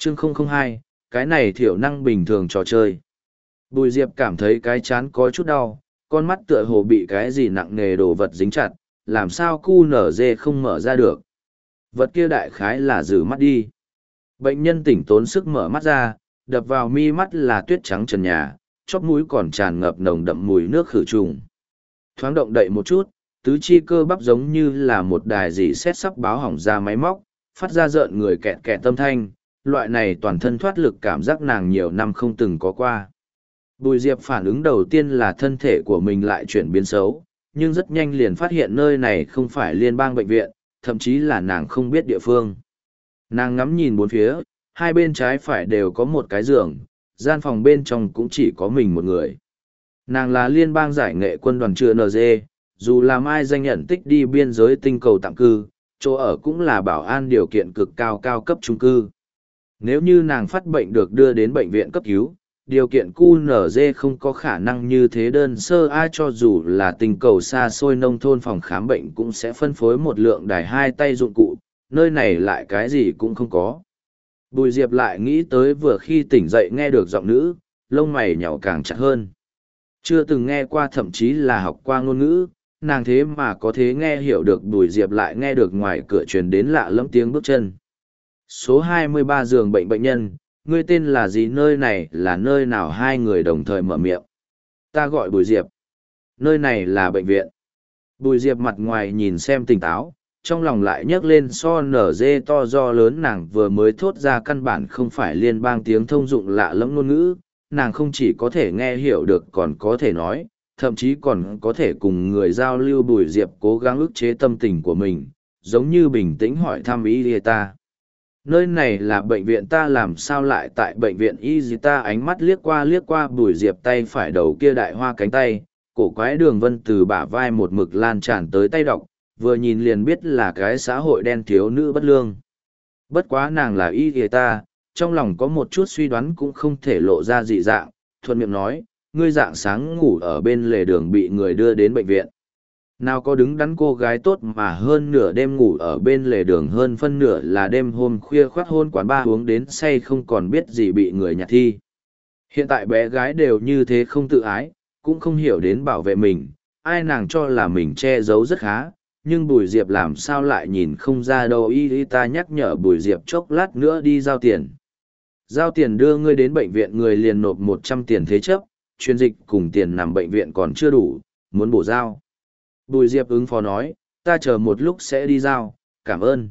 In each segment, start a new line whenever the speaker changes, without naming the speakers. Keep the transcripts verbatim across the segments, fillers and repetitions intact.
Chương không không hai, cái này thiểu năng bình thường trò chơi. Bùi Diệp cảm thấy cái chán có chút đau, con mắt tựa hồ bị cái gì nặng nề đồ vật dính chặt, làm sao cu nở dê không mở ra được. Vật kia đại khái là giữ mắt đi. Bệnh nhân tỉnh tốn sức mở mắt ra, đập vào mi mắt là tuyết trắng trần nhà, chóp mũi còn tràn ngập nồng đậm mùi nước khử trùng. Thoáng động đậy một chút, tứ chi cơ bắp giống như là một đài dì xét sắp báo hỏng ra máy móc, phát ra rợn người kẹt kẹt tâm thanh, loại này toàn thân thoát lực cảm giác nàng nhiều năm không từng có qua. Bùi Diệp phản ứng đầu tiên là thân thể của mình lại chuyển biến xấu, nhưng rất nhanh liền phát hiện nơi này không phải liên bang bệnh viện, thậm chí là nàng không biết địa phương. Nàng ngắm nhìn bốn phía, hai bên trái phải đều có một cái giường, gian phòng bên trong cũng chỉ có mình một người. Nàng là liên bang giải nghệ quân đoàn chưa en giê, dù làm ai danh nhận tích đi biên giới tinh cầu tạm cư, chỗ ở cũng là bảo an điều kiện cực cao cao cấp chung cư. Nếu như nàng phát bệnh được đưa đến bệnh viện cấp cứu, điều kiện cu en giê không có khả năng như thế đơn sơ ai cho dù là tinh cầu xa xôi nông thôn phòng khám bệnh cũng sẽ phân phối một lượng đài hai tay dụng cụ, nơi này lại cái gì cũng không có. Bùi Diệp lại nghĩ tới vừa khi tỉnh dậy nghe được giọng nữ, lông mày nhàu càng chặt hơn. Chưa từng nghe qua thậm chí là học qua ngôn ngữ, nàng thế mà có thể nghe hiểu được. Bùi Diệp lại nghe được ngoài cửa truyền đến lạ lẫm tiếng bước chân. Số hai mươi ba giường bệnh bệnh nhân, ngươi tên là gì, nơi này là nơi nào? Hai người đồng thời mở miệng. Ta gọi Bùi Diệp. Nơi này là bệnh viện. Bùi Diệp mặt ngoài nhìn xem tỉnh táo, trong lòng lại nhấc lên so nở dê to do lớn. Nàng vừa mới thốt ra căn bản không phải liên bang tiếng thông dụng lạ lẫm ngôn ngữ, nàng không chỉ có thể nghe hiểu được còn có thể nói, thậm chí còn có thể cùng người giao lưu. Bùi Diệp cố gắng ức chế tâm tình của mình, giống như bình tĩnh hỏi thăm ý ta. Nơi này là bệnh viện, ta làm sao lại tại bệnh viện y gì? Ta ánh mắt liếc qua liếc qua Bùi Diệp tay phải đầu kia đại hoa cánh tay, cổ quái đường vân từ bả vai một mực lan tràn tới tay đọc, vừa nhìn liền biết là cái xã hội đen thiếu nữ bất lương. Bất quá nàng là y gì ta, trong lòng có một chút suy đoán cũng không thể lộ ra dị dạng, thuận miệng nói, ngươi dạng sáng ngủ ở bên lề đường bị người đưa đến bệnh viện. Nào có đứng đắn cô gái tốt mà hơn nửa đêm ngủ ở bên lề đường, hơn phân nửa là đêm hôm khuya khoát hôn quán bar uống đến say không còn biết gì bị người nhặt thi. Hiện tại bé gái đều như thế không tự ái, cũng không hiểu đến bảo vệ mình, ai nàng cho là mình che giấu rất khá, nhưng Bùi Diệp làm sao lại nhìn không ra đâu. Y y ta nhắc nhở Bùi Diệp chốc lát nữa đi giao tiền. Giao tiền đưa ngươi đến bệnh viện, người liền nộp một trăm tiền thế chấp, chuyên dịch cùng tiền nằm bệnh viện còn chưa đủ, muốn bổ giao. Bùi Diệp ứng phó nói, ta chờ một lúc sẽ đi giao, cảm ơn.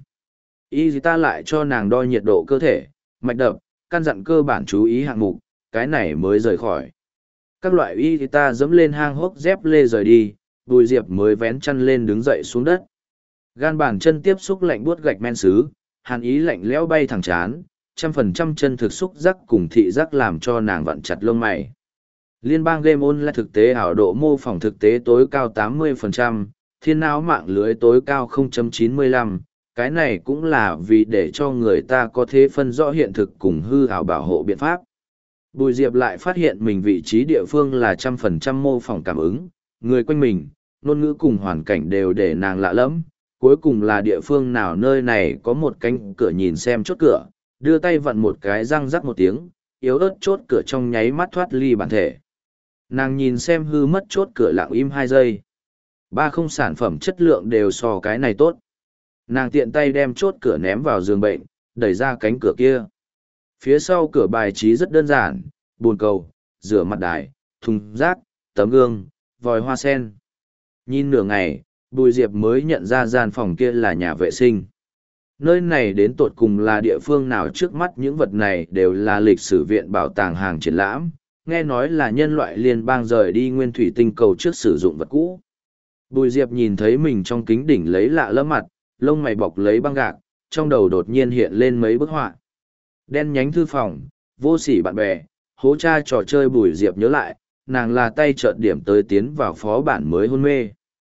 Y gì ta lại cho nàng đo nhiệt độ cơ thể, mạch đập, căn dặn cơ bản chú ý hạng mục, cái này mới rời khỏi. Các loại y gì ta dẫm lên hang hốc dép lê rời đi, Bùi Diệp mới vén chăn lên đứng dậy xuống đất. Gan bàn chân tiếp xúc lạnh buốt gạch men sứ, hàn ý lạnh lẽo bay thẳng chán, trăm phần trăm chân thực xúc giác cùng thị giác làm cho nàng vặn chặt lông mày. Liên bang game online thực tế ảo độ mô phỏng thực tế tối cao tám mươi phần trăm, thiên não mạng lưới tối cao không chấm chín mươi lăm, cái này cũng là vì để cho người ta có thể phân rõ hiện thực cùng hư ảo bảo hộ biện pháp. Bùi Diệp lại phát hiện mình vị trí địa phương là trăm phần trăm mô phỏng cảm ứng, người quanh mình, ngôn ngữ cùng hoàn cảnh đều để nàng lạ lẫm. Cuối cùng là địa phương nào? Nơi này có một cánh cửa, nhìn xem chốt cửa, đưa tay vặn một cái răng rắc một tiếng, yếu ớt chốt cửa trong nháy mắt thoát ly bản thể. Nàng nhìn xem hư mất chốt cửa, lặng im hai giây. Ba không sản phẩm chất lượng đều so cái này tốt. Nàng tiện tay đem chốt cửa ném vào giường bệnh, đẩy ra cánh cửa kia. Phía sau cửa bài trí rất đơn giản, bồn cầu, rửa mặt đài, thùng rác, tấm gương, vòi hoa sen. Nhìn nửa ngày, Bùi Diệp mới nhận ra gian phòng kia là nhà vệ sinh. Nơi này đến tột cùng là địa phương nào? Trước mắt những vật này đều là lịch sử viện bảo tàng hàng triển lãm, nghe nói là nhân loại liên bang rời đi nguyên thủy tinh cầu trước sử dụng vật cũ. Bùi Diệp nhìn thấy mình trong kính đỉnh lấy lạ lẫm mặt, lông mày bọc lấy băng gạc, trong đầu đột nhiên hiện lên mấy bức họa. Đen nhánh thư phòng, vô sỉ bạn bè, hố cha trò chơi. Bùi Diệp nhớ lại, nàng là tay chợt điểm tới tiến vào phó bản mới hôn mê.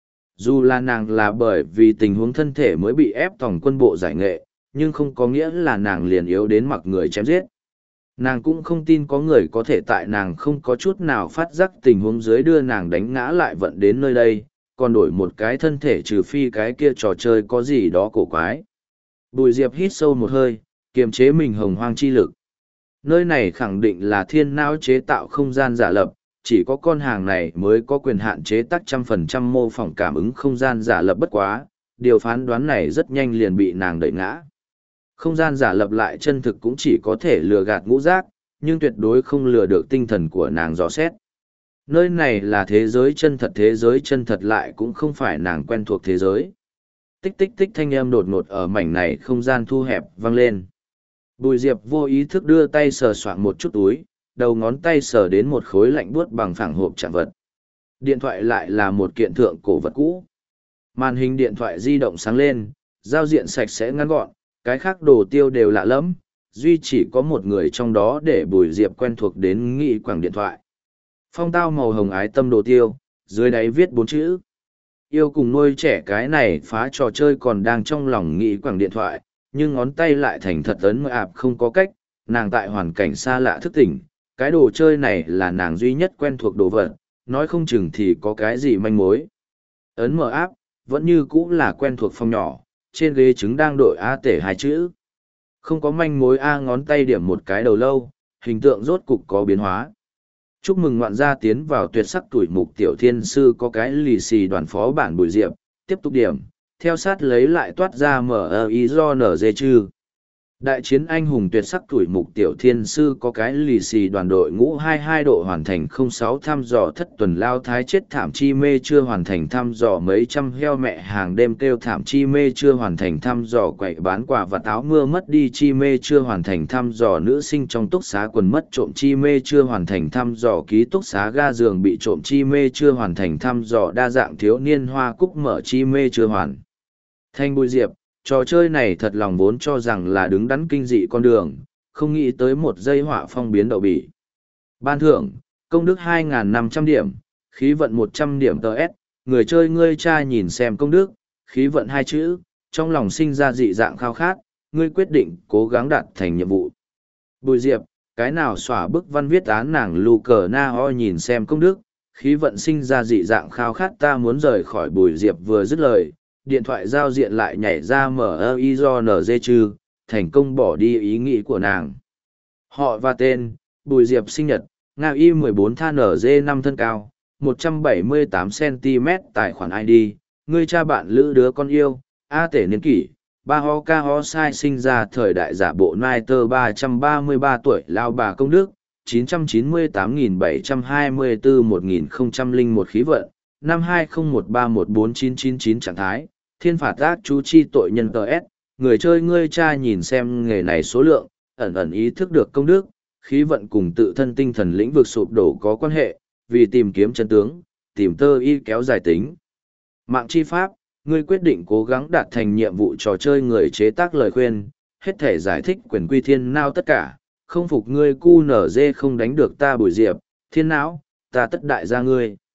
Dù là nàng là bởi vì tình huống thân thể mới bị ép tòng quân bộ giải nghệ, nhưng không có nghĩa là nàng liền yếu đến mặc người chém giết. Nàng cũng không tin có người có thể tại nàng không có chút nào phát giác tình huống dưới đưa nàng đánh ngã lại vận đến nơi đây, còn đổi một cái thân thể, trừ phi cái kia trò chơi có gì đó cổ quái. Bùi Diệp hít sâu một hơi, Kiềm chế mình hồng hoang chi lực. Nơi này khẳng định là thiên não chế tạo không gian giả lập, chỉ có con hàng này mới có quyền hạn chế tác trăm phần trăm mô phỏng cảm ứng không gian giả lập bất quá, điều phán đoán này rất nhanh liền bị nàng đẩy ngã. Không gian giả lập lại chân thực cũng chỉ có thể lừa gạt ngũ giác, nhưng tuyệt đối không lừa được tinh thần của nàng dò xét. Nơi này là thế giới chân thật, thế giới chân thật lại cũng không phải nàng quen thuộc thế giới. Tích tích tích thanh âm đột ngột ở mảnh này không gian thu hẹp vang lên. Bùi Diệp vô ý thức đưa tay sờ soạng một chút túi, đầu ngón tay sờ đến một khối lạnh buốt bằng phẳng hộp chạm vật. Điện thoại lại là một kiện thượng cổ vật cũ. Màn hình điện thoại di động sáng lên, giao diện sạch sẽ ngắn gọn, cái khác đồ tiêu đều lạ lẫm, duy chỉ có một người trong đó để Bùi Diệp quen thuộc đến nghị quảng điện thoại. Phong tao màu hồng ái tâm đồ tiêu, dưới đáy viết bốn chữ. Yêu cùng nuôi trẻ cái này phá trò chơi còn đang trong lòng nghị quảng điện thoại, nhưng ngón tay lại thành thật ấn mơ ạp không có cách, nàng tại hoàn cảnh xa lạ thức tỉnh, cái đồ chơi này là nàng duy nhất quen thuộc đồ vật, nói không chừng thì có cái gì manh mối. Ấn mở áp, vẫn như cũ là quen thuộc phong nhỏ, trên ghế trứng đang đội A tể hai chữ. Không có manh mối A, ngón tay điểm một cái đầu lâu, hình tượng rốt cục có biến hóa. Chúc mừng ngoạn gia tiến vào tuyệt sắc tuổi mục tiểu thiên sư có cái lì xì đoàn phó bản Bùi Diệp, tiếp tục điểm, theo sát lấy lại toát ra mở ý do nở dê chư. Đại chiến anh hùng tuyệt sắc tuổi mục tiểu thiên sư có cái lì xì đoàn đội ngũ hai mươi hai độ hoàn thành không sáu thăm dò thất tuần lao thái chết thảm chi mê chưa hoàn thành thăm dò mấy trăm heo mẹ hàng đêm kêu thảm chi mê chưa hoàn thành thăm dò quậy bán quà và táo mưa mất đi chi mê chưa hoàn thành thăm dò nữ sinh trong túc xá quần mất trộm chi mê chưa hoàn thành thăm dò ký túc xá ga giường bị trộm chi mê chưa hoàn thành thăm dò đa dạng thiếu niên hoa cúc mở chi mê chưa hoàn thành. Bùi Diệp, trò chơi này thật lòng vốn cho rằng là đứng đắn kinh dị con đường, không nghĩ tới một giây họa phong biến đậu bỉ. Ban thưởng, công đức hai nghìn năm trăm điểm, khí vận một trăm điểm tờ S, người chơi ngươi cha nhìn xem công đức, khí vận hai chữ, trong lòng sinh ra dị dạng khao khát, ngươi quyết định cố gắng đạt thành nhiệm vụ. Bùi Diệp, cái nào xóa bức văn viết án nàng lù cờ na ho nhìn xem công đức, khí vận sinh ra dị dạng khao khát ta muốn rời khỏi Bùi Diệp vừa dứt lời. Điện thoại giao diện lại nhảy ra mở i do nở dê chư, thành công bỏ đi ý nghĩ của nàng. Họ và tên, Bùi Diệp sinh nhật, Nga y mười bốn tha nở dê năm thân cao, một trăm bảy mươi tám xăng-ti-mét tài khoản i đê, người cha bạn lữ đứa con yêu, A tể niên kỷ, ba ho ca ho sai sinh ra thời đại giả bộ nai tơ ba trăm ba mươi ba tuổi lao bà công đức, chín trăm chín mươi tám nghìn bảy trăm hai mươi tư một nghìn không trăm lẻ một khí vận, năm hai không một ba một bốn chín chín chín trạng thái. Thiên phạt ác chú chi tội nhân tờ S, người chơi ngươi cha nhìn xem nghề này số lượng, ẩn ẩn ý thức được công đức, khí vận cùng tự thân tinh thần lĩnh vực sụp đổ có quan hệ, vì tìm kiếm chân tướng, tìm tơ y kéo dài tính. Mạng chi pháp, ngươi quyết định cố gắng đạt thành nhiệm vụ trò chơi người chế tác lời khuyên, hết thể giải thích quyền quy thiên nao tất cả, không phục ngươi cu nở dê không đánh được ta Bùi Diệp, thiên não, ta tất đại gia ngươi.